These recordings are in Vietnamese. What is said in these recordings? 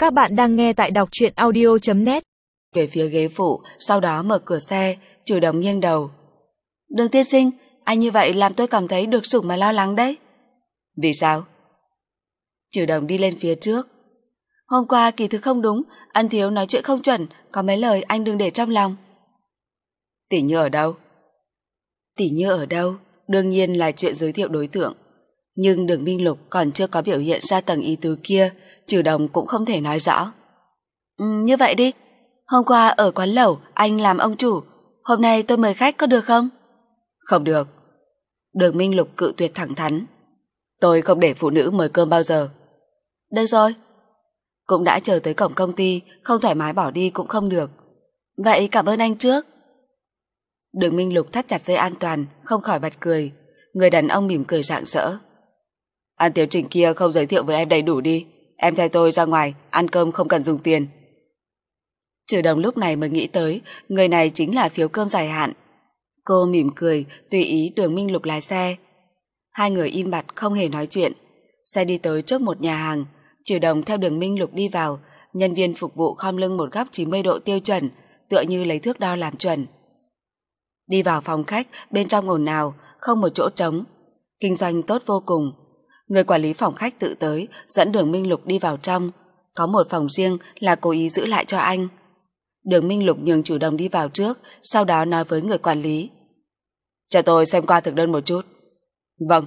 Các bạn đang nghe tại đọc truyện audio.net. Về phía ghế phụ, sau đó mở cửa xe, chủ động nghiêng đầu. Đường tiên sinh, anh như vậy làm tôi cảm thấy được sủng mà lo lắng đấy. Vì sao? Chủ động đi lên phía trước. Hôm qua kỳ thực không đúng, ân thiếu nói chuyện không chuẩn, có mấy lời anh đừng để trong lòng. Tỷ Như ở đâu? Tỷ Như ở đâu? Đương nhiên là chuyện giới thiệu đối tượng. Nhưng Đường Minh Lục còn chưa có biểu hiện ra tầng ý tứ kia, Trừ Đồng cũng không thể nói rõ. Như vậy đi, hôm qua ở quán lẩu anh làm ông chủ, hôm nay tôi mời khách có được không? Không được. Đường Minh Lục cự tuyệt thẳng thắn. Tôi không để phụ nữ mời cơm bao giờ. Được rồi. Cũng đã chờ tới cổng công ty, không thoải mái bỏ đi cũng không được. Vậy cảm ơn anh trước. Đường Minh Lục thắt chặt dây an toàn, không khỏi bật cười. Người đàn ông mỉm cười rạng rỡ. An tiểu Trình kia không giới thiệu với em đầy đủ đi. Em theo tôi ra ngoài, ăn cơm không cần dùng tiền. Trừ Đồng lúc này mới nghĩ tới, người này chính là phiếu cơm dài hạn. Cô mỉm cười, tùy ý Đường Minh Lục lái xe. Hai người im bặt không hề nói chuyện. Xe đi tới trước một nhà hàng. Trừ Đồng theo Đường Minh Lục đi vào. Nhân viên phục vụ khom lưng một góc 90 độ tiêu chuẩn, tựa như lấy thước đo làm chuẩn. Đi vào phòng khách, bên trong ồn ào, không một chỗ trống. Kinh doanh tốt vô cùng. Người quản lý phòng khách tự tới, dẫn Đường Minh Lục đi vào trong. Có một phòng riêng là cố ý giữ lại cho anh. Đường Minh Lục nhường Trừ Đồng đi vào trước, sau đó nói với người quản lý. Cho tôi xem qua thực đơn một chút. Vâng.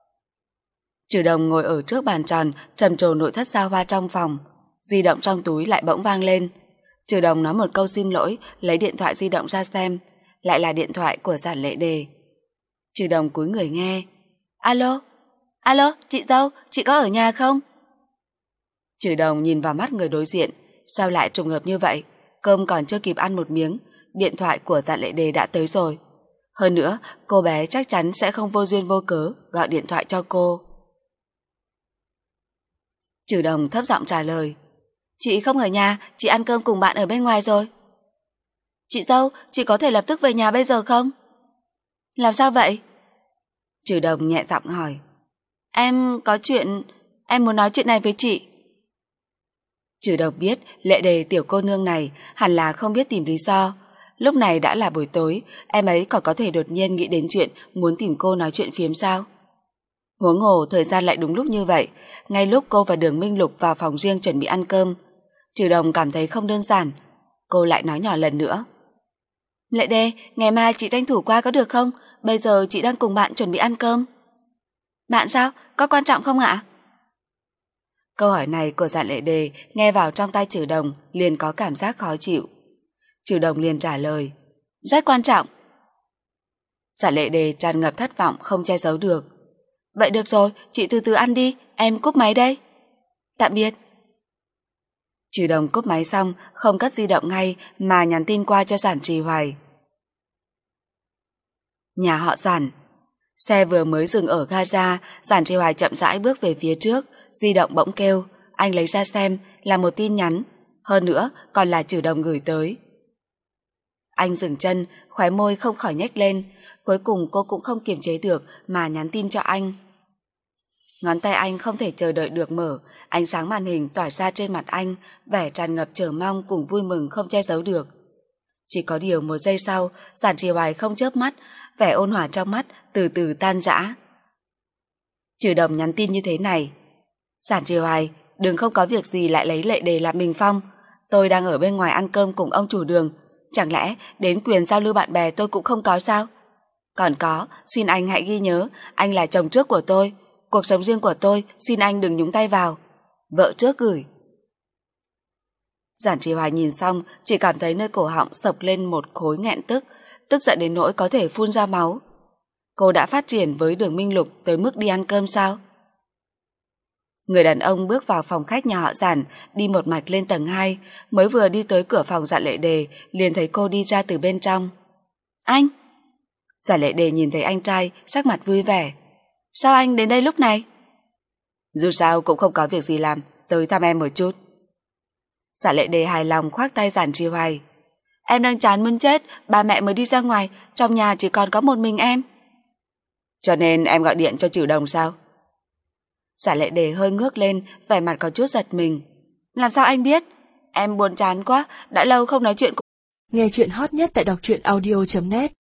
Trừ Đồng ngồi ở trước bàn tròn, trầm trồ nội thất xa hoa trong phòng. Di động trong túi lại bỗng vang lên. Trừ Đồng nói một câu xin lỗi, lấy điện thoại di động ra xem. Lại là điện thoại của Giản Lệ Đề. Trừ Đồng cúi người nghe. Alo, alo, chị dâu, chị có ở nhà không? Trừ Đồng nhìn vào mắt người đối diện. Sao lại trùng hợp như vậy? Cơm còn chưa kịp ăn một miếng, điện thoại của Giản Lệ Đề đã tới rồi. Hơn nữa, cô bé chắc chắn sẽ không vô duyên vô cớ gọi điện thoại cho cô. Trừ Đồng thấp giọng trả lời. Chị không ở nhà, chị ăn cơm cùng bạn ở bên ngoài rồi. Chị dâu, chị có thể lập tức về nhà bây giờ không? Làm sao vậy? Trừ Đồng nhẹ giọng hỏi. Em có chuyện, em muốn nói chuyện này với chị. Trừ Đồng biết Lệ Đề tiểu cô nương này hẳn là không biết tìm lý do. Lúc này đã là buổi tối, em ấy còn có thể đột nhiên nghĩ đến chuyện muốn tìm cô nói chuyện phiếm sao? Huống hồ thời gian lại đúng lúc như vậy, ngay lúc cô và Đường Minh Lục vào phòng riêng chuẩn bị ăn cơm. Trừ Đồng cảm thấy không đơn giản. Cô lại nói nhỏ lần nữa. Lệ Đề, ngày mai chị tranh thủ qua có được không? Bây giờ chị đang cùng bạn chuẩn bị ăn cơm. Bạn sao? Có quan trọng không ạ? Câu hỏi này của Giản Lệ Đề nghe vào trong tai Trừ Đồng liền có cảm giác khó chịu. Trừ Đồng liền trả lời. Rất quan trọng. Giản Lệ Đề tràn ngập thất vọng không che giấu được. Vậy được rồi, chị từ từ ăn đi, em cúp máy đây. Tạm biệt. Trừ Đồng cúp máy xong, không cất di động ngay mà nhắn tin qua cho Giản Trì Hoài. Nhà họ Giản. Xe vừa mới dừng ở ga-ra, Giản Trì Hoài chậm rãi bước về phía trước, di động bỗng kêu, anh lấy ra xem, là một tin nhắn, hơn nữa còn là Trừ Đồng gửi tới. Anh dừng chân, khóe môi không khỏi nhếch lên, cuối cùng cô cũng không kiềm chế được mà nhắn tin cho anh. Ngón tay anh không thể chờ đợi được mở, ánh sáng màn hình tỏa ra trên mặt anh, vẻ tràn ngập chờ mong cùng vui mừng không che giấu được. Chỉ có điều một giây sau, Giản Trì Hoài không chớp mắt, vẻ ôn hòa trong mắt từ từ tan rã. Trừ Đồng nhắn tin như thế này. Giản Trì Hoài, đừng không có việc gì lại lấy Lệ Đề làm bình phong. Tôi đang ở bên ngoài ăn cơm cùng ông chủ Đường. Chẳng lẽ đến quyền giao lưu bạn bè tôi cũng không có sao? Còn có, xin anh hãy ghi nhớ, anh là chồng trước của tôi. Cuộc sống riêng của tôi, xin anh đừng nhúng tay vào. Vợ trước gửi. Giản Trì Hoài nhìn xong, chỉ cảm thấy nơi cổ họng sộc lên một khối nghẹn tức, tức giận đến nỗi có thể phun ra máu. Cô đã phát triển với Đường Minh Lục tới mức đi ăn cơm sao? Người đàn ông bước vào phòng khách nhà họ Giản, đi một mạch lên tầng 2, mới vừa đi tới cửa phòng Giản Lệ Đề, liền thấy cô đi ra từ bên trong. Anh! Giản Lệ Đề nhìn thấy anh trai, sắc mặt vui vẻ. Sao anh đến đây lúc này? Dù sao cũng không có việc gì làm, tới thăm em một chút. Giản Lệ Đề hài lòng khoác tay Giản Trì Hoài. Em đang chán muốn chết, ba mẹ mới đi ra ngoài, trong nhà chỉ còn có một mình em. Cho nên em gọi điện cho Trừ Đồng sao? Giản Lệ Đề hơi ngước lên, vẻ mặt có chút giật mình. Làm sao anh biết? Em buồn chán quá, đã lâu không nói chuyện. Nghe chuyện hot nhất tại đọc truyện audio.net